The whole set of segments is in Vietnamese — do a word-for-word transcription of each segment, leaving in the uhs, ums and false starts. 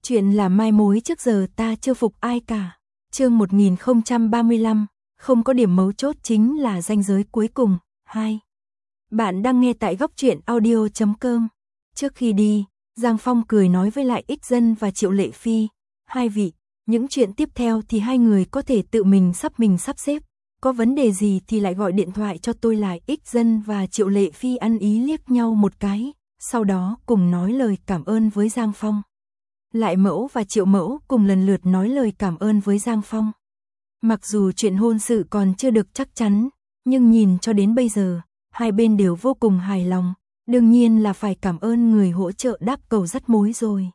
Chuyện là mai mối trước giờ ta chưa phục ai cả. Chương một nghìn không trăm ba mươi lăm, không có điểm mấu chốt chính là ranh giới cuối cùng. hai. Bạn đang nghe tại góc truyện audio chấm com. Trước khi đi, Giang Phong cười nói với lại Ích Dân và Triệu Lệ Phi, hai vị, những chuyện tiếp theo thì hai người có thể tự mình sắp mình sắp xếp, có vấn đề gì thì lại gọi điện thoại cho tôi. Lại Ích Dân và Triệu Lệ Phi ăn ý liếc nhau một cái, sau đó cùng nói lời cảm ơn với Giang Phong. Lại Mẫu và Triệu Mẫu cùng lần lượt nói lời cảm ơn với Giang Phong. Mặc dù chuyện hôn sự còn chưa được chắc chắn, nhưng nhìn cho đến bây giờ, hai bên đều vô cùng hài lòng, đương nhiên là phải cảm ơn người hỗ trợ đáp cầu dắt mối rồi.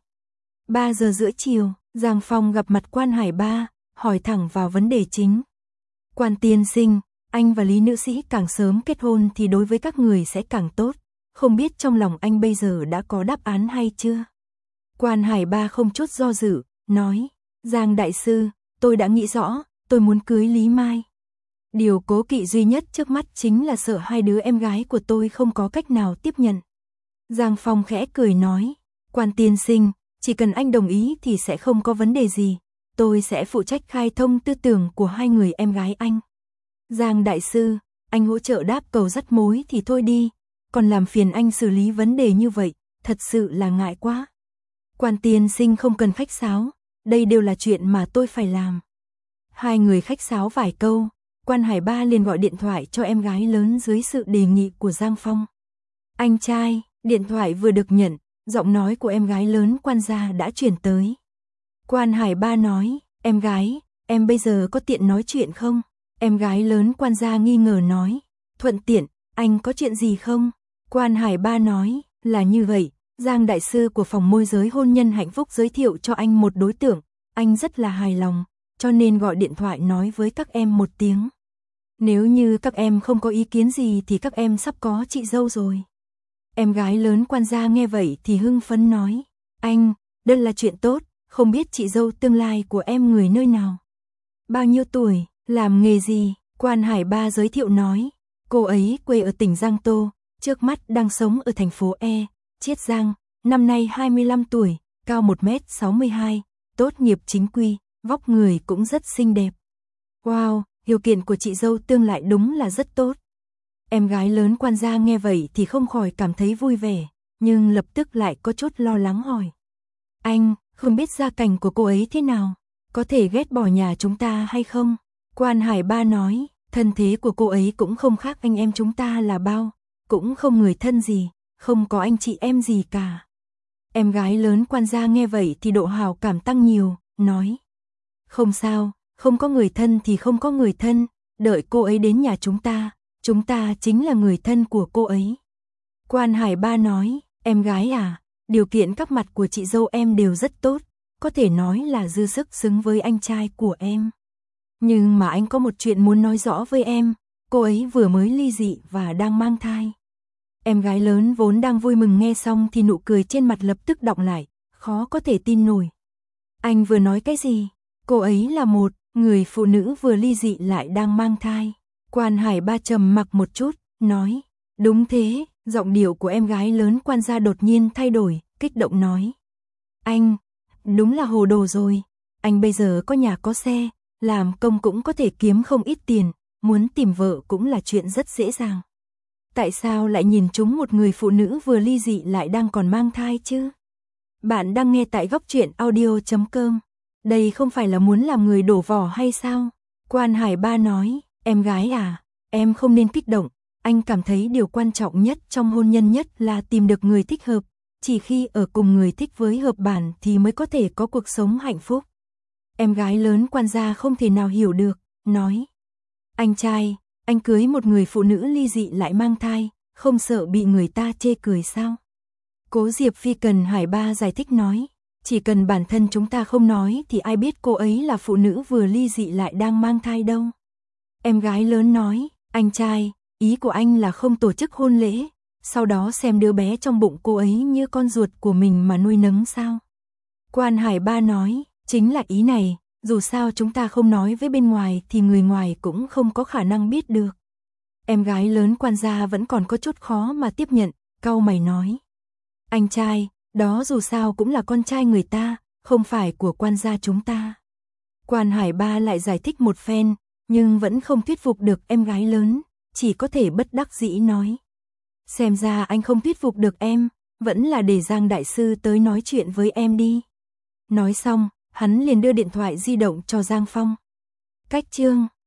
ba giờ rưỡi chiều, Giang Phong gặp mặt Quan Hải Ba, hỏi thẳng vào vấn đề chính. Quan tiên sinh, anh và Lý nữ sĩ càng sớm kết hôn thì đối với các người sẽ càng tốt, không biết trong lòng anh bây giờ đã có đáp án hay chưa? Quan Hải Ba không chút do dự, nói, Giang đại sư, tôi đã nghĩ rõ, tôi muốn cưới Lý Mai. Điều cố kỵ duy nhất trước mắt chính là sợ hai đứa em gái của tôi không có cách nào tiếp nhận. Giang Phong khẽ cười nói, Quan tiên sinh, chỉ cần anh đồng ý thì sẽ không có vấn đề gì, tôi sẽ phụ trách khai thông tư tưởng của hai người em gái anh. Giang đại sư, anh hỗ trợ đáp cầu dắt mối thì thôi đi, còn làm phiền anh xử lý vấn đề như vậy, thật sự là ngại quá. Quan tiên sinh không cần khách sáo, đây đều là chuyện mà tôi phải làm. Hai người khách sáo vài câu, Quan Hải Ba liền gọi điện thoại cho em gái lớn dưới sự đề nghị của Giang Phong. Anh trai, điện thoại vừa được nhận, giọng nói của em gái lớn Quan gia đã chuyển tới. Quan Hải Ba nói, em gái, em bây giờ có tiện nói chuyện không? Em gái lớn Quan gia nghi ngờ nói, thuận tiện, anh có chuyện gì không? Quan Hải Ba nói, là như vậy, Giang đại sư của phòng môi giới hôn nhân hạnh phúc giới thiệu cho anh một đối tượng, anh rất là hài lòng, cho nên gọi điện thoại nói với các em một tiếng. Nếu như các em không có ý kiến gì thì các em sắp có chị dâu rồi. Em gái lớn Quan gia nghe vậy thì hưng phấn nói, anh, đây là chuyện tốt, không biết chị dâu tương lai của em người nơi nào? Bao nhiêu tuổi, làm nghề gì? Quan Hải Ba giới thiệu nói, cô ấy quê ở tỉnh Giang Tô, trước mắt đang sống ở thành phố E, Chiết Giang, năm nay hai mươi lăm tuổi, cao một mét sáu mươi hai, tốt nghiệp chính quy, vóc người cũng rất xinh đẹp. Wow, điều kiện của chị dâu tương lại đúng là rất tốt. Em gái lớn Quan gia nghe vậy thì không khỏi cảm thấy vui vẻ, nhưng lập tức lại có chút lo lắng hỏi. Anh, không biết gia cảnh của cô ấy thế nào, có thể ghét bỏ nhà chúng ta hay không? Quan Hải Ba nói, thân thế của cô ấy cũng không khác anh em chúng ta là bao, cũng không người thân gì, không có anh chị em gì cả. Em gái lớn Quan gia nghe vậy thì độ hào cảm tăng nhiều, nói. Không sao, không có người thân thì không có người thân, đợi cô ấy đến nhà chúng ta, chúng ta chính là người thân của cô ấy. Quan Hải Ba nói, em gái à, điều kiện các mặt của chị dâu em đều rất tốt, có thể nói là dư sức xứng với anh trai của em. Nhưng mà anh có một chuyện muốn nói rõ với em, cô ấy vừa mới ly dị và đang mang thai. Em gái lớn vốn đang vui mừng nghe xong thì nụ cười trên mặt lập tức đọng lại, khó có thể tin nổi. Anh vừa nói cái gì? Cô ấy là một người phụ nữ vừa ly dị lại đang mang thai. Quan Hải Ba trầm mặc một chút, nói, đúng thế, giọng điệu của em gái lớn Quan gia đột nhiên thay đổi, kích động nói. Anh, đúng là hồ đồ rồi, anh bây giờ có nhà có xe, làm công cũng có thể kiếm không ít tiền, muốn tìm vợ cũng là chuyện rất dễ dàng. Tại sao lại nhìn trúng một người phụ nữ vừa ly dị lại đang còn mang thai chứ? Bạn đang nghe tại góc truyện audio chấm com. Đây không phải là muốn làm người đổ vỏ hay sao? Quan Hải Ba nói, em gái à, em không nên kích động, anh cảm thấy điều quan trọng nhất trong hôn nhân nhất là tìm được người thích hợp, chỉ khi ở cùng người thích với hợp bản thì mới có thể có cuộc sống hạnh phúc. Em gái lớn Quan gia không thể nào hiểu được, nói, anh trai, anh cưới một người phụ nữ ly dị lại mang thai, không sợ bị người ta chê cười sao? Cố Diệp Phi cần Hải Ba giải thích nói, chỉ cần bản thân chúng ta không nói thì ai biết cô ấy là phụ nữ vừa ly dị lại đang mang thai đâu. Em gái lớn nói, anh trai, ý của anh là không tổ chức hôn lễ, sau đó xem đứa bé trong bụng cô ấy như con ruột của mình mà nuôi nấng sao? Quan Hải Ba nói, chính là ý này, dù sao chúng ta không nói với bên ngoài thì người ngoài cũng không có khả năng biết được. Em gái lớn Quan gia vẫn còn có chút khó mà tiếp nhận, cau mày nói. Anh trai, đó dù sao cũng là con trai người ta, không phải của quan gia chúng ta. Quan Hải Ba lại giải thích một phen, nhưng vẫn không thuyết phục được em gái lớn, chỉ có thể bất đắc dĩ nói. Xem ra anh không thuyết phục được em, vẫn là để Giang đại sư tới nói chuyện với em đi. Nói xong, hắn liền đưa điện thoại di động cho Giang Phong. Cách chương